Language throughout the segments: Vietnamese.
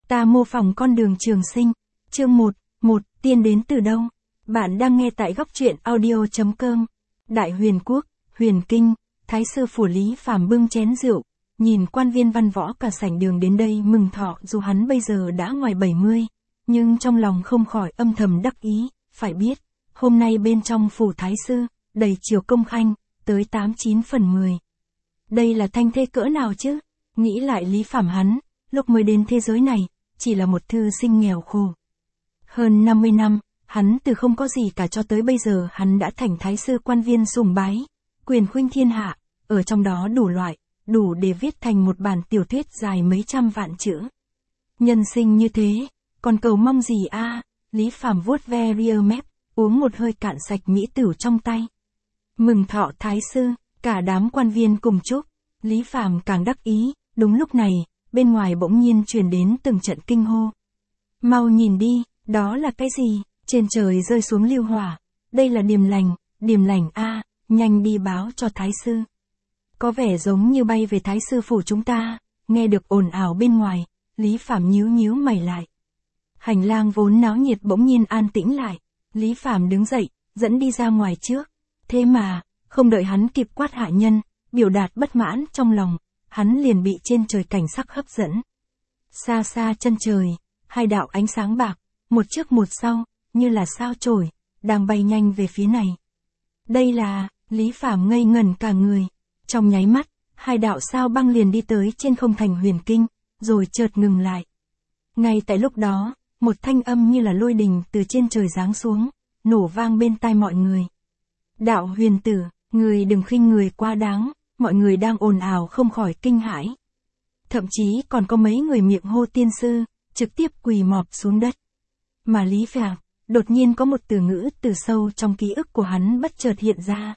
Ta mô phỏng con đường trường sinh. Chương 1, tiên đến từ đâu? Bạn đang nghe tại góc truyện audio.com. Đại Huyền Quốc, Huyền Kinh, Thái sư phủ Lý Phàm bưng chén rượu, nhìn quan viên văn võ cả sảnh đường đến đây mừng thọ, dù hắn bây giờ đã ngoài 70, nhưng trong lòng không khỏi âm thầm đắc ý, phải biết, hôm nay bên trong phủ Thái sư, đầy triều công khanh, tới 89 phần 10. Đây là thanh thế cỡ nào chứ? Nghĩ lại Lý Phàm hắn, lúc mới đến thế giới này, chỉ là một thư sinh nghèo khổ. Hơn 50 năm, hắn từ không có gì cả cho tới bây giờ hắn đã thành thái sư quan viên sùng bái, quyền khuynh thiên hạ, ở trong đó đủ loại, đủ để viết thành một bản tiểu thuyết dài mấy trăm vạn chữ. Nhân sinh như thế, còn cầu mong gì a? Lý Phàm vuốt ve ria mép, uống một hơi cạn sạch mỹ tửu trong tay. Mừng thọ thái sư, cả đám quan viên cùng chúc, Lý Phàm càng đắc ý. Đúng lúc này, bên ngoài bỗng nhiên truyền đến từng trận kinh hô. Mau nhìn đi, đó là cái gì? Trên trời rơi xuống lưu hỏa. Đây là điềm lành a, nhanh đi báo cho thái sư. Có vẻ giống như bay về thái sư phủ chúng ta. Nghe được ồn ào bên ngoài, Lý Phàm nhíu mày lại. Hành lang vốn náo nhiệt bỗng nhiên an tĩnh lại. Lý Phàm đứng dậy, dẫn đi ra ngoài trước. Thế mà, không đợi hắn kịp quát hạ nhân, biểu đạt bất mãn trong lòng, hắn liền bị trên trời cảnh sắc hấp dẫn. Xa xa chân trời, hai đạo ánh sáng bạc, một trước một sau, như là sao chổi, đang bay nhanh về phía này. Đây là, Lý Phàm ngây ngẩn cả người. Trong nháy mắt, hai đạo sao băng liền đi tới trên không thành Huyền Kinh, rồi chợt ngừng lại. Ngay tại lúc đó, một thanh âm như là lôi đình từ trên trời giáng xuống, nổ vang bên tai mọi người. Đạo huyền tử, người đừng khinh người quá đáng. Mọi người đang ồn ào không khỏi kinh hãi. Thậm chí còn có mấy người miệng hô tiên sư, trực tiếp quỳ mọp xuống đất. Mà Lý Phàm, đột nhiên có một từ ngữ từ sâu trong ký ức của hắn bất chợt hiện ra.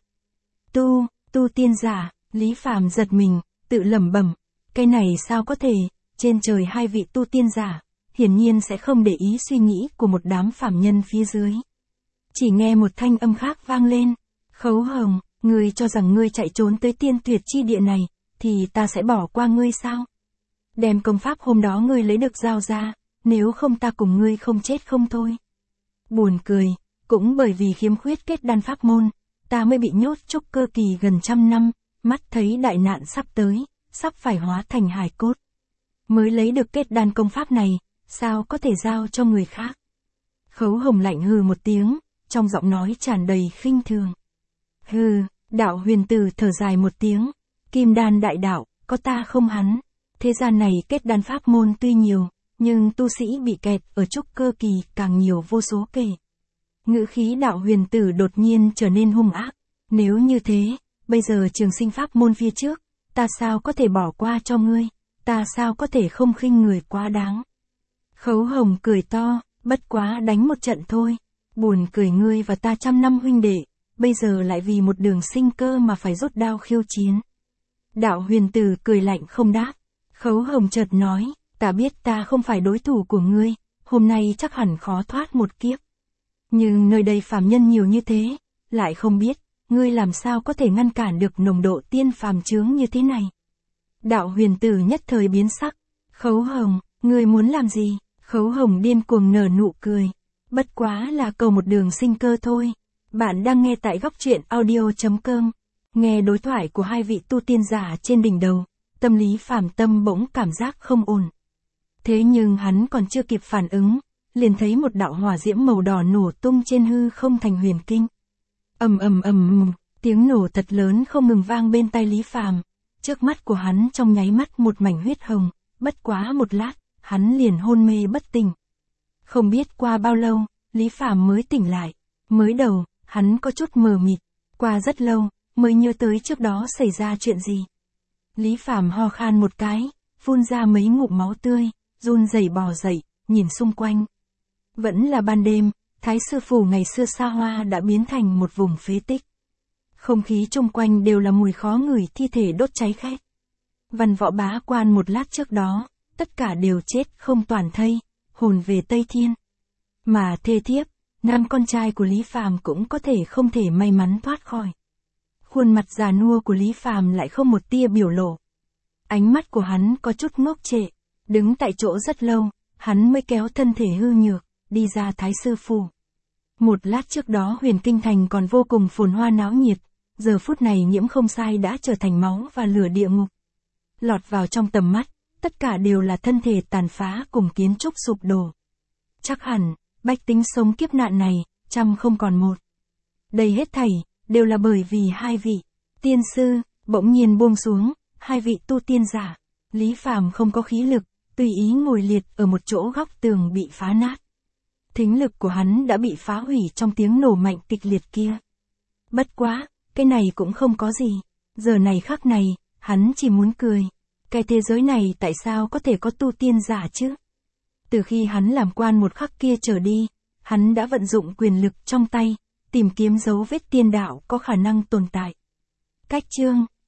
Tu tiên giả, Lý Phàm giật mình, tự lẩm bẩm, cái này sao có thể, trên trời hai vị tu tiên giả, hiển nhiên sẽ không để ý suy nghĩ của một đám phàm nhân phía dưới. Chỉ nghe một thanh âm khác vang lên, Khấu Hồng. Ngươi cho rằng ngươi chạy trốn tới tiên tuyệt chi địa này, thì ta sẽ bỏ qua ngươi sao? Đem công pháp hôm đó ngươi lấy được giao ra, nếu không ta cùng ngươi không chết không thôi. Buồn cười, cũng bởi vì khiếm khuyết kết đan pháp môn, ta mới bị nhốt trúc cơ kỳ gần 100 năm, mắt thấy đại nạn sắp tới, sắp phải hóa thành hài cốt. Mới lấy được kết đan công pháp này, sao có thể giao cho người khác? Khấu Hồng lạnh hừ một tiếng, trong giọng nói tràn đầy khinh thường. Hừ. Đạo huyền tử thở dài một tiếng, kim đan đại đạo, có ta không hắn. Thế gian này kết đan pháp môn tuy nhiều, nhưng tu sĩ bị kẹt ở trúc cơ kỳ càng nhiều vô số kể. Ngữ khí đạo huyền tử đột nhiên trở nên hung ác. Nếu như thế, bây giờ trường sinh pháp môn phía trước, ta sao có thể bỏ qua cho ngươi, ta sao có thể không khinh người quá đáng. Khấu Hồng cười to, bất quá đánh một trận thôi, buồn cười ngươi và ta 100 năm huynh đệ. Bây giờ lại vì một đường sinh cơ mà phải rút đao khiêu chiến. Đạo huyền tử cười lạnh không đáp. Khấu Hồng chợt nói, ta biết ta không phải đối thủ của ngươi, hôm nay chắc hẳn khó thoát một kiếp. Nhưng nơi đây phàm nhân nhiều như thế, lại không biết, ngươi làm sao có thể ngăn cản được nồng độ tiên phàm chướng như thế này. Đạo huyền tử nhất thời biến sắc. Khấu Hồng, ngươi muốn làm gì? Khấu Hồng điên cuồng nở nụ cười. Bất quá là cầu một đường sinh cơ thôi. Bạn đang nghe tại góc truyện audio.com. Nghe đối thoại của hai vị tu tiên giả trên đỉnh đầu, tâm Lý Phàm tâm bỗng cảm giác không ổn. Thế nhưng hắn còn chưa kịp phản ứng, liền thấy một đạo hỏa diễm màu đỏ nổ tung trên hư không thành Huyền Kinh. Ầm, tiếng nổ thật lớn không ngừng vang bên tai Lý Phàm. Trước mắt của hắn trong nháy mắt một mảnh huyết hồng, bất quá một lát, hắn liền hôn mê bất tỉnh. Không biết qua bao lâu, Lý Phàm mới tỉnh lại. Mới đầu, hắn có chút mờ mịt, qua rất lâu, mới nhớ tới trước đó xảy ra chuyện gì. Lý Phàm ho khan một cái, phun ra mấy ngụm máu tươi, run rẩy bò dậy, nhìn xung quanh. Vẫn là ban đêm, thái sư phủ ngày xưa xa hoa đã biến thành một vùng phế tích. Không khí chung quanh đều là mùi khó ngửi thi thể đốt cháy khét. Văn võ bá quan một lát trước đó, tất cả đều chết không toàn thây, hồn về Tây Thiên. Mà thê thiếp, nam con trai của Lý Phàm cũng có thể không thể may mắn thoát khỏi. Khuôn mặt già nua của Lý Phàm lại không một tia biểu lộ. Ánh mắt của hắn có chút ngốc trệ, đứng tại chỗ rất lâu, hắn mới kéo thân thể hư nhược, đi ra Thái Sư Phủ. Một lát trước đó Huyền Kinh Thành còn vô cùng phồn hoa náo nhiệt, giờ phút này Nhiễm Không Sai đã trở thành máu và lửa địa ngục. Lọt vào trong tầm mắt, tất cả đều là thân thể tàn phá cùng kiến trúc sụp đổ. Chắc hẳn, bách tính sống kiếp nạn này, trăm không còn một. Đây hết thảy, đều là bởi vì hai vị tiên sư, bỗng nhiên buông xuống, hai vị tu tiên giả. Lý Phàm không có khí lực, tùy ý ngồi liệt ở một chỗ góc tường bị phá nát. Thính lực của hắn đã bị phá hủy trong tiếng nổ mạnh kịch liệt kia. Bất quá, cái này cũng không có gì. Giờ này khắc này, hắn chỉ muốn cười. Cái thế giới này tại sao có thể có tu tiên giả chứ? Từ khi hắn làm quan một khắc kia trở đi, hắn đã vận dụng quyền lực trong tay, tìm kiếm dấu vết tiên đạo có khả năng tồn tại. Cách chương